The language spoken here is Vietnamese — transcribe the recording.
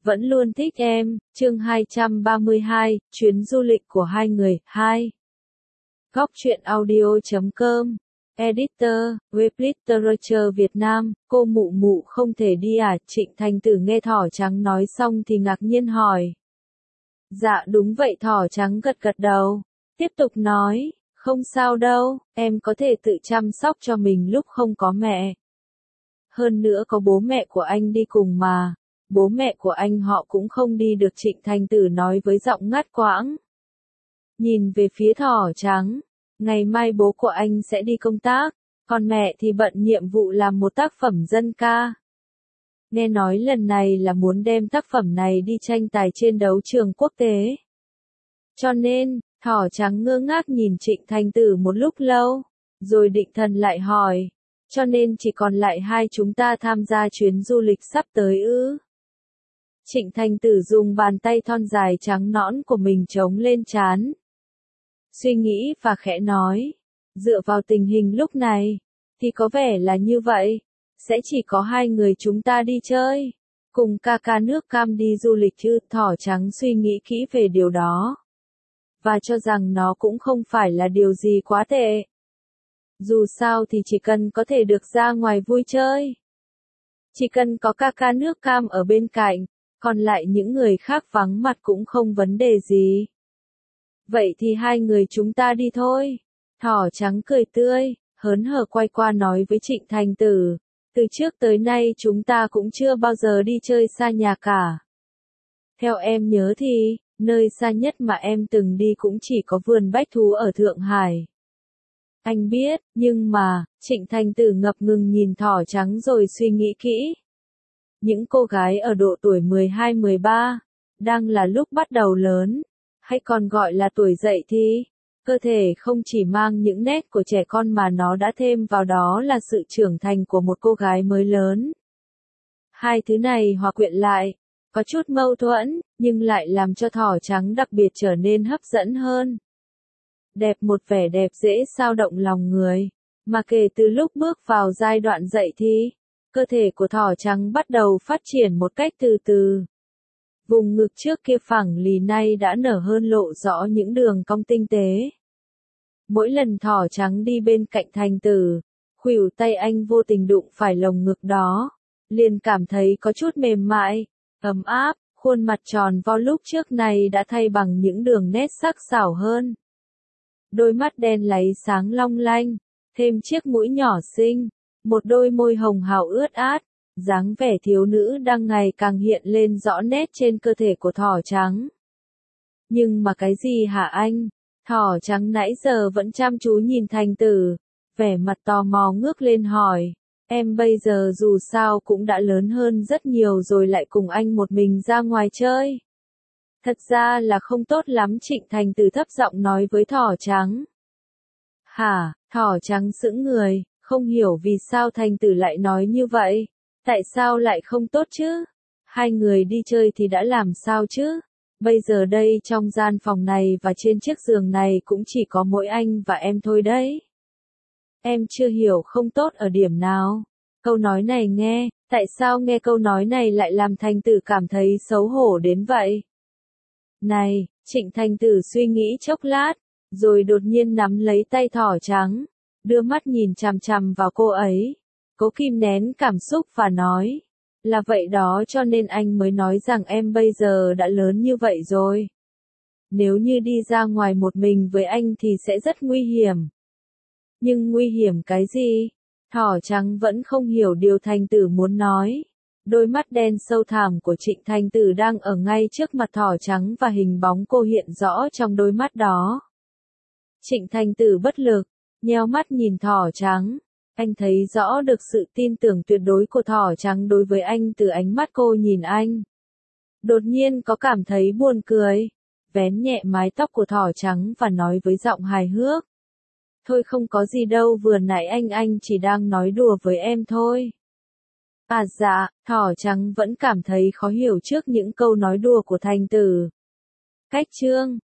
vẫn luôn thích em, chương 232, chuyến du lịch của hai người, 2. Góc truyện audio.com, Editor, Web Literature Việt Nam, cô mụ mụ không thể đi à, Trịnh Thành Tử nghe thỏ trắng nói xong thì ngạc nhiên hỏi. Dạ đúng vậy, thỏ trắng gật gật đầu, tiếp tục nói, không sao đâu, em có thể tự chăm sóc cho mình lúc không có mẹ. Hơn nữa có bố mẹ của anh đi cùng mà. Bố mẹ của anh họ cũng không đi được, Trịnh Thành Tử nói với giọng ngắt quãng. Nhìn về phía thỏ trắng, ngày mai bố của anh sẽ đi công tác, còn mẹ thì bận nhiệm vụ làm một tác phẩm dân ca. Nghe nói lần này là muốn đem tác phẩm này đi tranh tài trên đấu trường quốc tế. Cho nên, thỏ trắng ngơ ngác nhìn Trịnh Thành Tử một lúc lâu, rồi định thần lại hỏi, cho nên chỉ còn lại hai chúng ta tham gia chuyến du lịch sắp tới ư? Trịnh Thành Tử dùng bàn tay thon dài trắng nõn của mình chống lên trán. Suy nghĩ và khẽ nói, dựa vào tình hình lúc này, thì có vẻ là như vậy, sẽ chỉ có hai người chúng ta đi chơi, cùng ca ca nước cam đi du lịch chứ. Thỏ trắng suy nghĩ kỹ về điều đó, và cho rằng nó cũng không phải là điều gì quá tệ. Dù sao thì chỉ cần có thể được ra ngoài vui chơi, chỉ cần có ca ca nước cam ở bên cạnh, còn lại những người khác vắng mặt cũng không vấn đề gì. Vậy thì hai người chúng ta đi thôi. Thỏ trắng cười tươi, hớn hở quay qua nói với Trịnh Thành Tử, từ trước tới nay chúng ta cũng chưa bao giờ đi chơi xa nhà cả. Theo em nhớ thì, nơi xa nhất mà em từng đi cũng chỉ có vườn bách thú ở Thượng Hải. Anh biết, nhưng mà, Trịnh Thành Tử ngập ngừng nhìn thỏ trắng rồi suy nghĩ kỹ. Những cô gái ở độ tuổi 12-13, đang là lúc bắt đầu lớn, hay còn gọi là tuổi dậy thì, cơ thể không chỉ mang những nét của trẻ con mà nó đã thêm vào đó là sự trưởng thành của một cô gái mới lớn. Hai thứ này hòa quyện lại, có chút mâu thuẫn, nhưng lại làm cho thỏ trắng đặc biệt trở nên hấp dẫn hơn. Đẹp, một vẻ đẹp dễ xao động lòng người, mà kể từ lúc bước vào giai đoạn dậy thì, cơ thể của thỏ trắng bắt đầu phát triển một cách từ từ. Vùng ngực trước kia phẳng lì nay đã nở hơn, lộ rõ những đường cong tinh tế. Mỗi lần thỏ trắng đi bên cạnh Thành Tử, khuỷu tay anh vô tình đụng phải lồng ngực đó, liền cảm thấy có chút mềm mại, ấm áp, khuôn mặt tròn vo lúc trước này đã thay bằng những đường nét sắc sảo hơn. Đôi mắt đen láy sáng long lanh, thêm chiếc mũi nhỏ xinh, một đôi môi hồng hào ướt át, dáng vẻ thiếu nữ đang ngày càng hiện lên rõ nét trên cơ thể của thỏ trắng. Nhưng mà cái gì hả anh? Thỏ trắng nãy giờ vẫn chăm chú nhìn Thành Tử, vẻ mặt tò mò ngước lên hỏi, em bây giờ dù sao cũng đã lớn hơn rất nhiều rồi, lại cùng anh một mình ra ngoài chơi. Thật ra là không tốt lắm, Trịnh Thành Tử thấp giọng nói với thỏ trắng. Hả? Thỏ trắng sững người, không hiểu vì sao Thành Tử lại nói như vậy. Tại sao lại không tốt chứ? Hai người đi chơi thì đã làm sao chứ? Bây giờ đây trong gian phòng này và trên chiếc giường này cũng chỉ có mỗi anh và em thôi đấy. Em chưa hiểu không tốt ở điểm nào. Câu nói này nghe, tại sao nghe câu nói này lại làm Thành Tử cảm thấy xấu hổ đến vậy? Này, Trịnh Thành Tử suy nghĩ chốc lát, rồi đột nhiên nắm lấy tay thỏ trắng, đưa mắt nhìn chằm chằm vào cô ấy. Cố kìm nén cảm xúc và nói, là vậy đó, cho nên anh mới nói rằng em bây giờ đã lớn như vậy rồi. Nếu như đi ra ngoài một mình với anh thì sẽ rất nguy hiểm. Nhưng nguy hiểm cái gì? Thỏ trắng vẫn không hiểu điều Thành Tử muốn nói. Đôi mắt đen sâu thẳm của Trịnh Thành Tử đang ở ngay trước mặt thỏ trắng và hình bóng cô hiện rõ trong đôi mắt đó. Trịnh Thành Tử bất lực, nheo mắt nhìn thỏ trắng. Anh thấy rõ được sự tin tưởng tuyệt đối của thỏ trắng đối với anh từ ánh mắt cô nhìn anh. Đột nhiên có cảm thấy buồn cười, vén nhẹ mái tóc của thỏ trắng và nói với giọng hài hước. Thôi không có gì đâu, vừa nãy anh chỉ đang nói đùa với em thôi. À dạ, thỏ trắng vẫn cảm thấy khó hiểu trước những câu nói đùa của Thành Tử. Cách chương